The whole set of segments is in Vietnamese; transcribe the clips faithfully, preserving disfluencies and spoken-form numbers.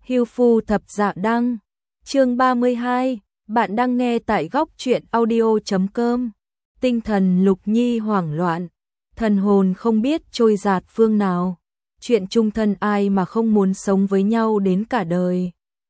Hưu phu thập dạ đăng, chương ba mươi hai, bạn đang nghe tại góc truyện audio chấm com. Tinh thần Lục Nhi hoảng loạn, thần hồn không biết trôi dạt phương nào. Chuyện chung thân ai mà không muốn sống với nhau đến cả đời.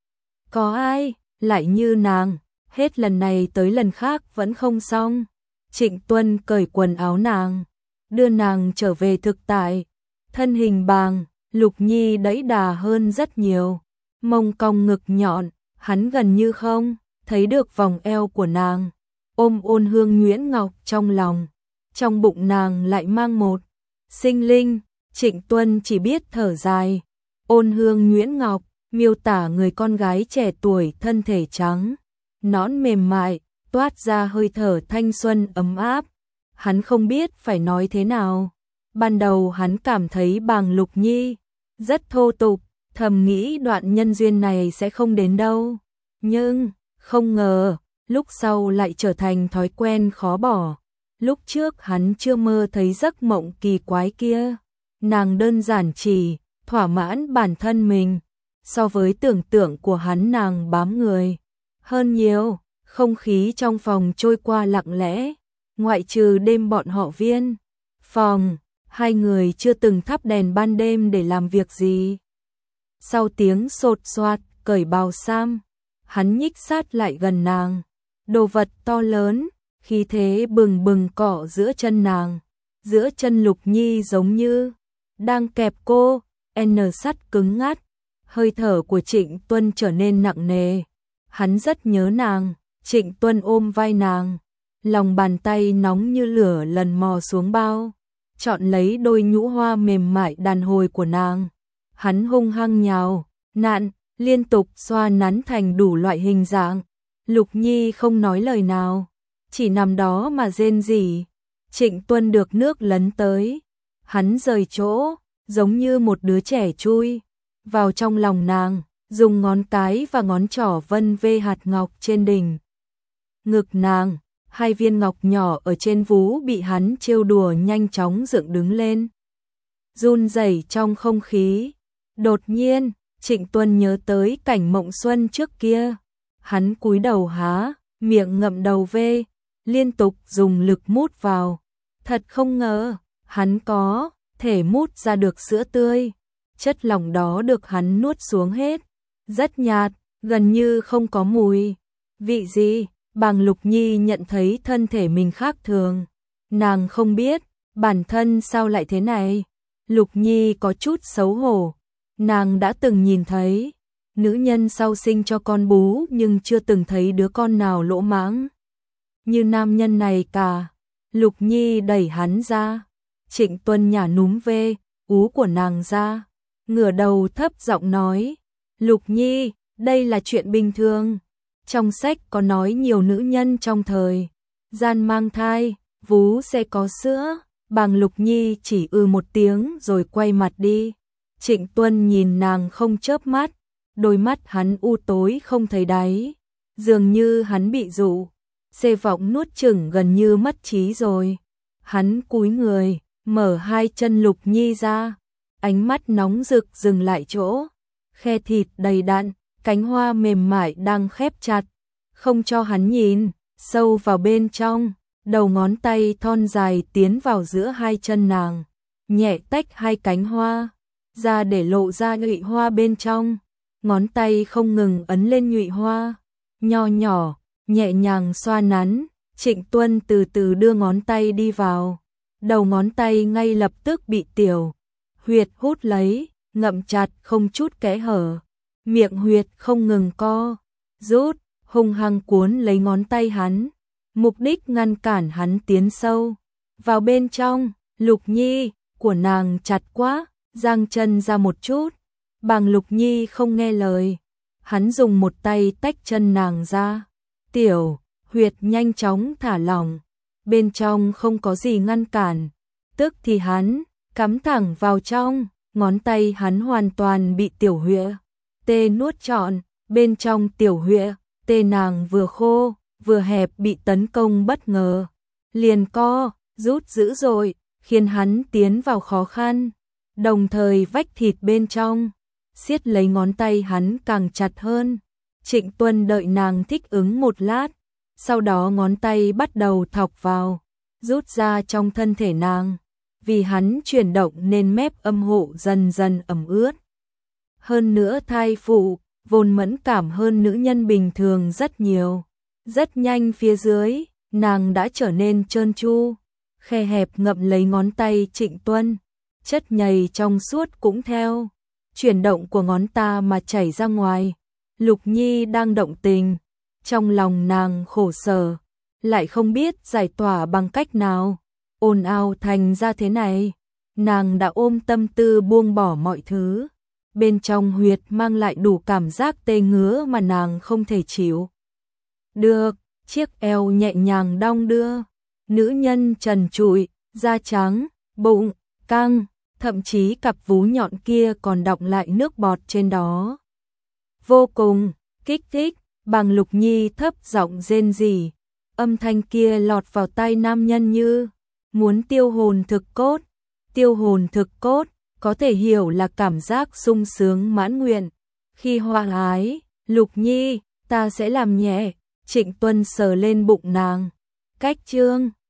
Có ai lại như nàng, hết lần này tới lần khác vẫn không xong. Trịnh Tuân cởi quần áo nàng, đưa nàng trở về thực tại. Thân hình bàng, Lục Nhi đẫy đà hơn rất nhiều. Mông cong ngực nhọn, hắn gần như không thấy được vòng eo của nàng. Ôm Ôn Hương Nhuyễn Ngọc trong lòng, trong bụng nàng lại mang một sinh linh. Trịnh Tuân chỉ biết thở dài. Ôn Hương Nhuyễn Ngọc miêu tả người con gái trẻ tuổi, thân thể trắng nõn mềm mại, toát ra hơi thở thanh xuân ấm áp. Hắn không biết phải nói thế nào. Ban đầu hắn cảm thấy bàng Lục Nhi rất thô tục, thầm nghĩ đoạn nhân duyên này sẽ không đến đâu. Nhưng không ngờ lúc sau lại trở thành thói quen khó bỏ. Lúc trước hắn chưa mơ thấy giấc mộng kỳ quái kia. Nàng đơn giản chỉ thỏa mãn bản thân mình. So với tưởng tượng của hắn, nàng bám người hơn nhiều. Không khí trong phòng trôi qua lặng lẽ, ngoại trừ đêm bọn họ viên phòng, hai người chưa từng thắp đèn ban đêm để làm việc gì. Sau tiếng sột soạt cởi bào sam, hắn nhích sát lại gần nàng. Đồ vật to lớn, khí thế bừng bừng cọ giữa chân nàng. Giữa chân Lục Nhi giống như đang kẹp cô, n sắt cứng ngắt. Hơi thở của Trịnh Tuân trở nên nặng nề. Hắn rất nhớ nàng. Trịnh Tuân ôm vai nàng, lòng bàn tay nóng như lửa lần mò xuống bao, chọn lấy đôi nhũ hoa mềm mại đàn hồi của nàng. Hắn hung hăng nhào nặn, liên tục xoa nắn thành đủ loại hình dạng. Lục Nhi không nói lời nào, chỉ nằm đó mà rên rỉ. Trịnh Tuân được nước lấn tới, hắn rời chỗ, giống như một đứa trẻ chui vào trong lòng nàng, dùng ngón cái và ngón trỏ vân vê hạt ngọc trên đỉnh ngực nàng. Hai viên ngọc nhỏ ở trên vú bị hắn trêu đùa nhanh chóng dựng đứng lên, run rẩy trong không khí. Đột nhiên, Trịnh Tuân nhớ tới cảnh mộng xuân trước kia. Hắn cúi đầu há miệng ngậm đầu vê, liên tục dùng lực mút vào. Thật không ngờ, hắn có thể mút ra được sữa tươi. Chất lỏng đó được hắn nuốt xuống hết, rất nhạt, gần như không có mùi vị gì. Bàng Lục Nhi nhận thấy thân thể mình khác thường. Nàng không biết bản thân sao lại thế này. Lục Nhi có chút xấu hổ. Nàng đã từng nhìn thấy nữ nhân sau sinh cho con bú, nhưng chưa từng thấy đứa con nào lỗ mãng như nam nhân này cả. Lục Nhi đẩy hắn ra. Trịnh Tuân nhả núm vê ú của nàng ra, ngửa đầu thấp giọng nói: Lục Nhi, đây là chuyện bình thường. Trong sách có nói nhiều nữ nhân trong thời gian mang thai, vú sẽ có sữa. Bàng Lục Nhi chỉ ư một tiếng rồi quay mặt đi. Trịnh Tuân nhìn nàng không chớp mắt, đôi mắt hắn u tối không thấy đáy, dường như hắn bị dụ xê vọng nuốt chửng, gần như mất trí rồi. Hắn cúi người, mở hai chân Lục Nhi ra, ánh mắt nóng rực dừng lại chỗ khe thịt đầy đặn, cánh hoa mềm mại đang khép chặt, không cho hắn nhìn sâu vào bên trong. Đầu ngón tay thon dài tiến vào giữa hai chân nàng, nhẹ tách hai cánh hoa ra để lộ ra nhụy hoa bên trong. Ngón tay không ngừng ấn lên nhụy hoa nho nhỏ, nhẹ nhàng xoa nắn. Trịnh Tuân từ từ đưa ngón tay đi vào, đầu ngón tay ngay lập tức bị tiểu huyệt hút lấy, ngậm chặt không chút kẽ hở. Miệng huyệt không ngừng co rút, hung hăng cuốn lấy ngón tay hắn, mục đích ngăn cản hắn tiến sâu vào bên trong. Lục Nhi của nàng chặt quá, giang chân ra một chút. Bàng Lục Nhi không nghe lời, hắn dùng một tay tách chân nàng ra. Tiểu huyệt nhanh chóng thả lỏng, bên trong không có gì ngăn cản, tức thì hắn cắm thẳng vào trong. Ngón tay hắn hoàn toàn bị tiểu huyệt tê nuốt trọn. Bên trong tiểu huyệt tê nàng vừa khô vừa hẹp bị tấn công bất ngờ, liền co rút dữ dội, khiến hắn tiến vào khó khăn. Đồng thời vách thịt bên trong siết lấy ngón tay hắn càng chặt hơn. Trịnh Tuân đợi nàng thích ứng một lát, sau đó ngón tay bắt đầu thọc vào, rút ra trong thân thể nàng. Vì hắn chuyển động nên mép âm hộ dần dần ẩm ướt. Hơn nữa thai phụ, vốn mẫn cảm hơn nữ nhân bình thường rất nhiều. Rất nhanh phía dưới, nàng đã trở nên trơn tru, khe hẹp ngậm lấy ngón tay Trịnh Tuân. Chất nhầy trong suốt cũng theo chuyển động của ngón ta mà chảy ra ngoài. Lục Nhi đang động tình, trong lòng nàng khổ sở, lại không biết giải tỏa bằng cách nào. Ồn ào thành ra thế này, nàng đã ôm tâm tư buông bỏ mọi thứ. Bên trong huyệt mang lại đủ cảm giác tê ngứa mà nàng không thể chịu được, chiếc eo nhẹ nhàng đong đưa, nữ nhân trần trụi, da trắng, bụng căng, thậm chí cặp vú nhọn kia còn đọng lại nước bọt trên đó. Vô cùng kích thích, Bàng Lục Nhi thấp giọng rên rỉ, âm thanh kia lọt vào tai nam nhân như muốn tiêu hồn thực cốt. Tiêu hồn thực cốt có thể hiểu là cảm giác sung sướng mãn nguyện. Khi hoa ái, Lục Nhi, ta sẽ làm nhẹ. Trịnh Tuân sờ lên bụng nàng. Cách chương